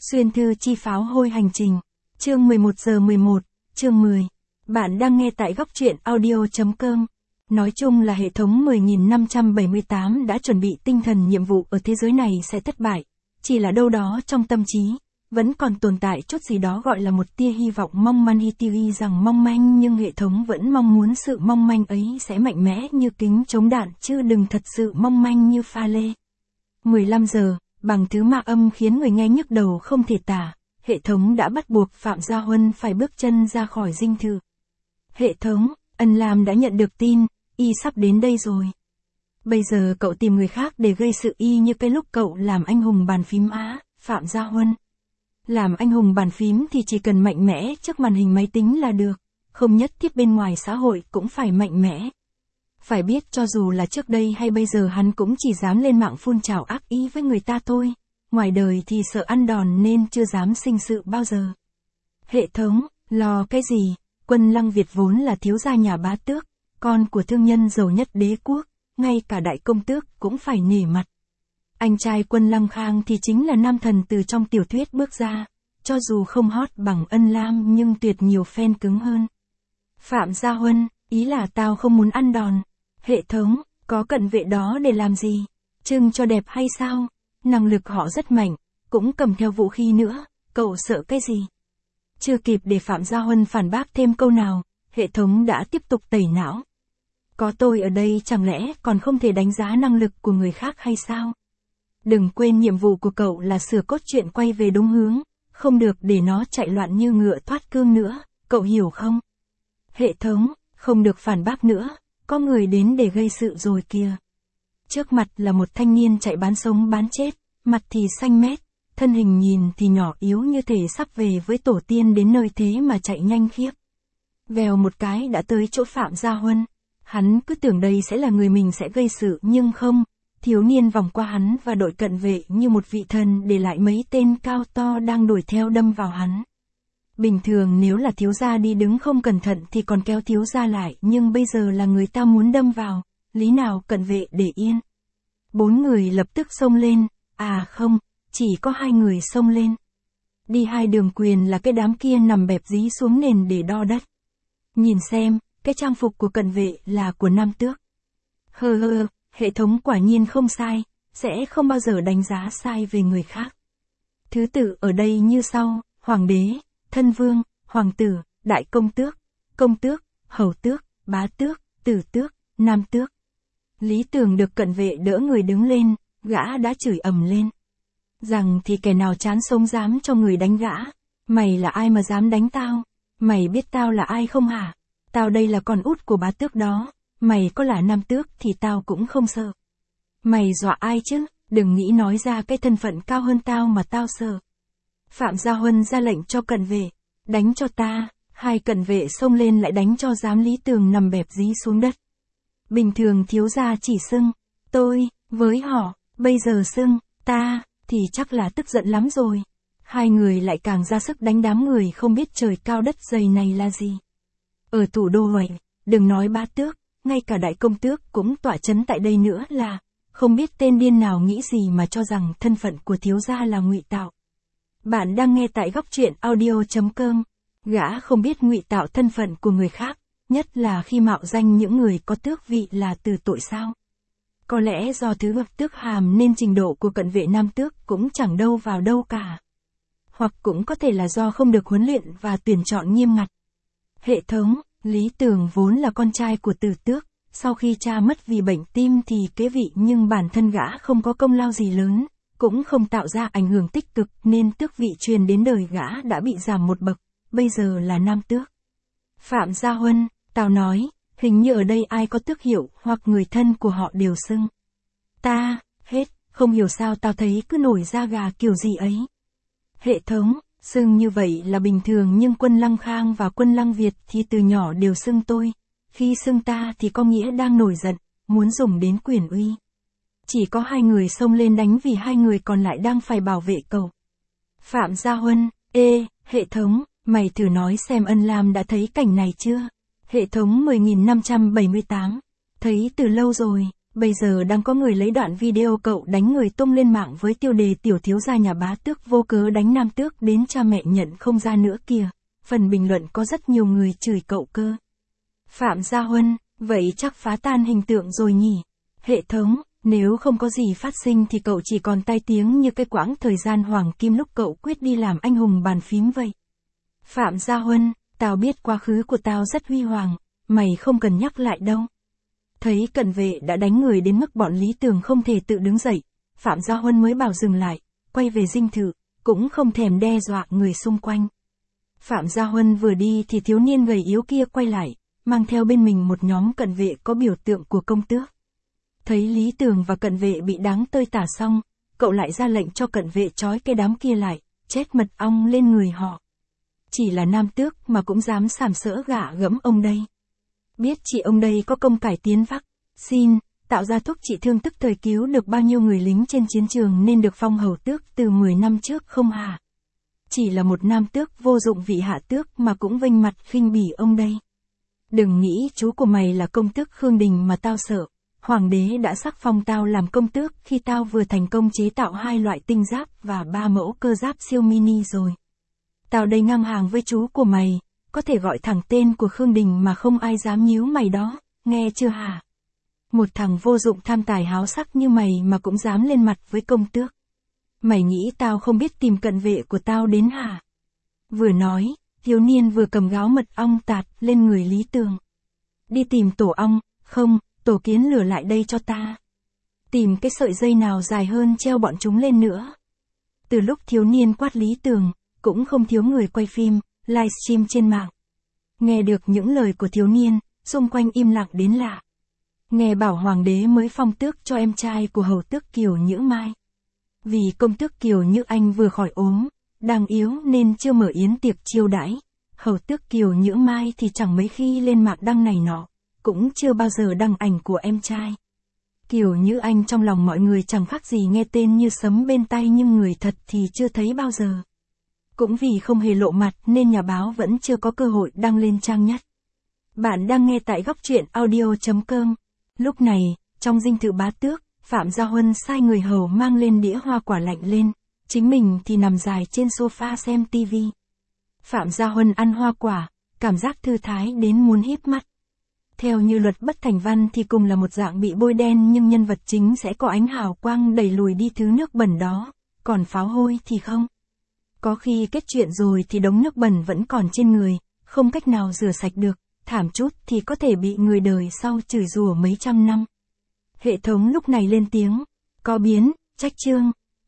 Xuyên thư chi pháo hôi hành trình. Chương 11 giờ 11, chương 10. Bạn đang nghe tại góc truyện audio.com. Nói chung là hệ thống 10.578 đã chuẩn bị tinh thần nhiệm vụ ở thế giới này sẽ thất bại. Chỉ là đâu đó trong tâm trí, vẫn còn tồn tại chút gì đó gọi là một tia hy vọng mong manh, tuy rằng mong manh nhưng hệ thống vẫn mong muốn sự mong manh ấy sẽ mạnh mẽ như kính chống đạn chứ đừng thật sự mong manh như pha lê. 15 giờ, bằng thứ ma âm khiến người nghe nhức đầu không thể tả, hệ thống đã bắt buộc Phạm Gia Huân phải bước chân ra khỏi dinh thự. Hệ thống, Ân Lam đã nhận được tin, y sắp đến đây rồi. Bây giờ cậu tìm người khác để gây sự y như cái lúc cậu làm anh hùng bàn phím á, Phạm Gia Huân. Làm anh hùng bàn phím thì chỉ cần mạnh mẽ trước màn hình máy tính là được, không nhất thiết bên ngoài xã hội cũng phải mạnh mẽ. Phải biết cho dù là trước đây hay bây giờ hắn cũng chỉ dám lên mạng phun trào ác ý với người ta thôi, ngoài đời thì sợ ăn đòn nên chưa dám sinh sự bao giờ. Hệ thống, lo cái gì, Quân Lăng Việt vốn là thiếu gia nhà Bá Tước, con của thương nhân giàu nhất đế quốc, ngay cả đại công tước cũng phải nể mặt. Anh trai Quân Lăng Khang thì chính là nam thần từ trong tiểu thuyết bước ra, cho dù không hot bằng Ân Lam nhưng tuyệt nhiều fan cứng hơn. Phạm Gia Huân, ý là tao không muốn ăn đòn. Hệ thống, có cận vệ đó để làm gì? Trưng cho đẹp hay sao? Năng lực họ rất mạnh, cũng cầm theo vũ khí nữa, cậu sợ cái gì? Chưa kịp để Phạm Gia Huân phản bác thêm câu nào, hệ thống đã tiếp tục tẩy não. Có tôi ở đây chẳng lẽ còn không thể đánh giá năng lực của người khác hay sao? Đừng quên nhiệm vụ của cậu là sửa cốt truyện quay về đúng hướng, không được để nó chạy loạn như ngựa thoát cương nữa, cậu hiểu không? Hệ thống, không được phản bác nữa. Có người đến để gây sự rồi kìa. Trước mặt là một thanh niên chạy bán sống bán chết, mặt thì xanh mét, thân hình nhìn thì nhỏ yếu như thể sắp về với tổ tiên đến nơi thế mà chạy nhanh khiếp. Vèo một cái đã tới chỗ Phạm Gia Huân, hắn cứ tưởng đây sẽ là người mình sẽ gây sự nhưng không, thiếu niên vòng qua hắn và đội cận vệ như một vị thần để lại mấy tên cao to đang đuổi theo đâm vào hắn. Bình thường nếu là thiếu gia đi đứng không cẩn thận thì còn kéo thiếu gia lại, nhưng bây giờ là người ta muốn đâm vào, lý nào cận vệ để yên. 4 người lập tức xông lên, à không, chỉ có 2 người xông lên. Đi 2 đường quyền là cái đám kia nằm bẹp dí xuống nền để đo đất. Nhìn xem, cái trang phục của cận vệ là của nam tước. Hệ thống quả nhiên không sai, sẽ không bao giờ đánh giá sai về người khác. Thứ tự ở đây như sau, hoàng đế, thân vương, hoàng tử, đại công tước, hầu tước, bá tước, tử tước, nam tước. Lý Tường được cận vệ đỡ người đứng lên, gã đã chửi ầm lên. Rằng thì kẻ nào chán sống dám cho người đánh gã. Mày là ai mà dám đánh tao? Mày biết tao là ai không hả? Tao đây là con út của bá tước đó. Mày có là nam tước thì tao cũng không sợ. Mày dọa ai chứ? Đừng nghĩ nói ra cái thân phận cao hơn tao mà tao sợ. Phạm Gia Huân ra lệnh cho cận vệ, đánh cho ta, 2 cận vệ xông lên lại đánh cho giám Lý Tường nằm bẹp dí xuống đất. Bình thường thiếu gia chỉ xưng, tôi, với họ, bây giờ xưng, ta, thì chắc là tức giận lắm rồi. 2 người lại càng ra sức đánh đám người không biết trời cao đất dày này là gì. Ở thủ đô Hoài, đừng nói bá tước, ngay cả đại công tước cũng tọa chấn tại đây nữa là, không biết tên điên nào nghĩ gì mà cho rằng thân phận của thiếu gia là ngụy tạo. Bạn đang nghe tại góc truyện audio.com. Gã không biết ngụy tạo thân phận của người khác, nhất là khi mạo danh những người có tước vị là từ tội sao. Có lẽ do thứ bậc tước hàm nên trình độ của cận vệ nam tước cũng chẳng đâu vào đâu cả. Hoặc cũng có thể là do không được huấn luyện và tuyển chọn nghiêm ngặt. Hệ thống, Lý Tường vốn là con trai của Từ Tước, sau khi cha mất vì bệnh tim thì kế vị nhưng bản thân gã không có công lao gì lớn. Cũng không tạo ra ảnh hưởng tích cực nên tước vị truyền đến đời gã đã bị giảm một bậc, bây giờ là nam tước. Phạm Gia Huân, tao nói, hình như ở đây ai có tước hiệu hoặc người thân của họ đều xưng. Ta, hết, không hiểu sao tao thấy cứ nổi da gà kiểu gì ấy. Hệ thống, xưng như vậy là bình thường nhưng Quân Lăng Khang và Quân Lăng Việt thì từ nhỏ đều xưng tôi. Khi xưng ta thì có nghĩa đang nổi giận, muốn dùng đến quyền uy. Chỉ có 2 người xông lên đánh vì 2 người còn lại đang phải bảo vệ cậu. Phạm Gia Huân, hệ thống, mày thử nói xem Ân Lam đã thấy cảnh này chưa? Hệ thống 10.578, thấy từ lâu rồi, Bây giờ đang có người lấy đoạn video cậu đánh người tung lên mạng với tiêu đề tiểu thiếu gia nhà bá tước vô cớ đánh nam tước đến cha mẹ nhận không ra nữa kìa. Phần bình luận có rất nhiều người chửi cậu cơ. Phạm Gia Huân, vậy chắc phá tan hình tượng rồi nhỉ? Hệ thống, nếu không có gì phát sinh thì cậu chỉ còn tai tiếng như cái quãng thời gian hoàng kim lúc cậu quyết đi làm anh hùng bàn phím vậy. Phạm Gia Huân, tao biết quá khứ của tao rất huy hoàng, mày không cần nhắc lại đâu. Thấy cận vệ đã đánh người đến mức bọn Lý Tường không thể tự đứng dậy, Phạm Gia Huân mới bảo dừng lại, quay về dinh thự, cũng không thèm đe dọa người xung quanh. Phạm Gia Huân vừa đi thì thiếu niên gầy yếu kia quay lại, mang theo bên mình một nhóm cận vệ có biểu tượng của công tước. Thấy Lý Tường và cận vệ bị đáng tơi tả xong, cậu lại ra lệnh cho cận vệ trói cái đám kia lại, chết mật ong lên người họ. Chỉ là nam tước mà cũng dám sàm sỡ gạ gẫm ông đây. Biết chị ông đây có công cải tiến vắc xin, tạo ra thuốc trị thương tức thời cứu được bao nhiêu người lính trên chiến trường nên được phong hầu tước từ 10 năm trước không hả? Chỉ là một nam tước vô dụng vị hạ tước mà cũng vênh mặt khinh bỉ ông đây. Đừng nghĩ chú của mày là công tước Khương Đình mà tao sợ. Hoàng đế đã sắc phong tao làm công tước khi tao vừa thành công chế tạo 2 loại tinh giáp và 3 mẫu cơ giáp siêu mini rồi. Tao đây ngang hàng với chú của mày, có thể gọi thẳng tên của Khương Đình mà không ai dám nhíu mày đó, nghe chưa hả? Một thằng vô dụng tham tài háo sắc như mày mà cũng dám lên mặt với công tước. Mày nghĩ tao không biết tìm cận vệ của tao đến hả? Vừa nói, thiếu niên vừa cầm gáo mật ong tạt lên người Lý Tường. Đi tìm tổ ong, không, tổ kiến lửa lại đây cho ta. Tìm cái sợi dây nào dài hơn treo bọn chúng lên nữa. Từ lúc thiếu niên quát Lý Tường, cũng không thiếu người quay phim, livestream trên mạng. Nghe được những lời của thiếu niên, xung quanh im lặng đến lạ. Nghe bảo hoàng đế mới phong tước cho em trai của hầu tước Kiều Nhữ Mai. Vì công tước Kiều Nhữ Anh vừa khỏi ốm, đang yếu nên chưa mở yến tiệc chiêu đãi. Hầu tước Kiều Nhữ Mai thì chẳng mấy khi lên mạng đăng này nọ, cũng chưa bao giờ đăng ảnh của em trai. Kiều Nhữ Anh trong lòng mọi người chẳng khác gì nghe tên như sấm bên tai nhưng người thật thì chưa thấy bao giờ. Cũng vì không hề lộ mặt nên nhà báo vẫn chưa có cơ hội đăng lên trang nhất. Bạn đang nghe tại góc truyện audio.com. Lúc này, trong dinh thự bá tước, Phạm Gia Huân sai người hầu mang lên đĩa hoa quả lạnh lên, chính mình thì nằm dài trên sofa xem tivi. Phạm Gia Huân ăn hoa quả, cảm giác thư thái đến muốn híp mắt. Theo như luật bất thành văn thì cùng là một dạng bị bôi đen nhưng nhân vật chính sẽ có ánh hào quang đẩy lùi đi thứ nước bẩn đó, còn pháo hôi thì không. Có khi kết chuyện rồi thì đống nước bẩn vẫn còn trên người, không cách nào rửa sạch được, thảm chút thì có thể bị người đời sau chửi rủa mấy trăm năm. Hệ thống lúc này lên tiếng, có biến, trách chương.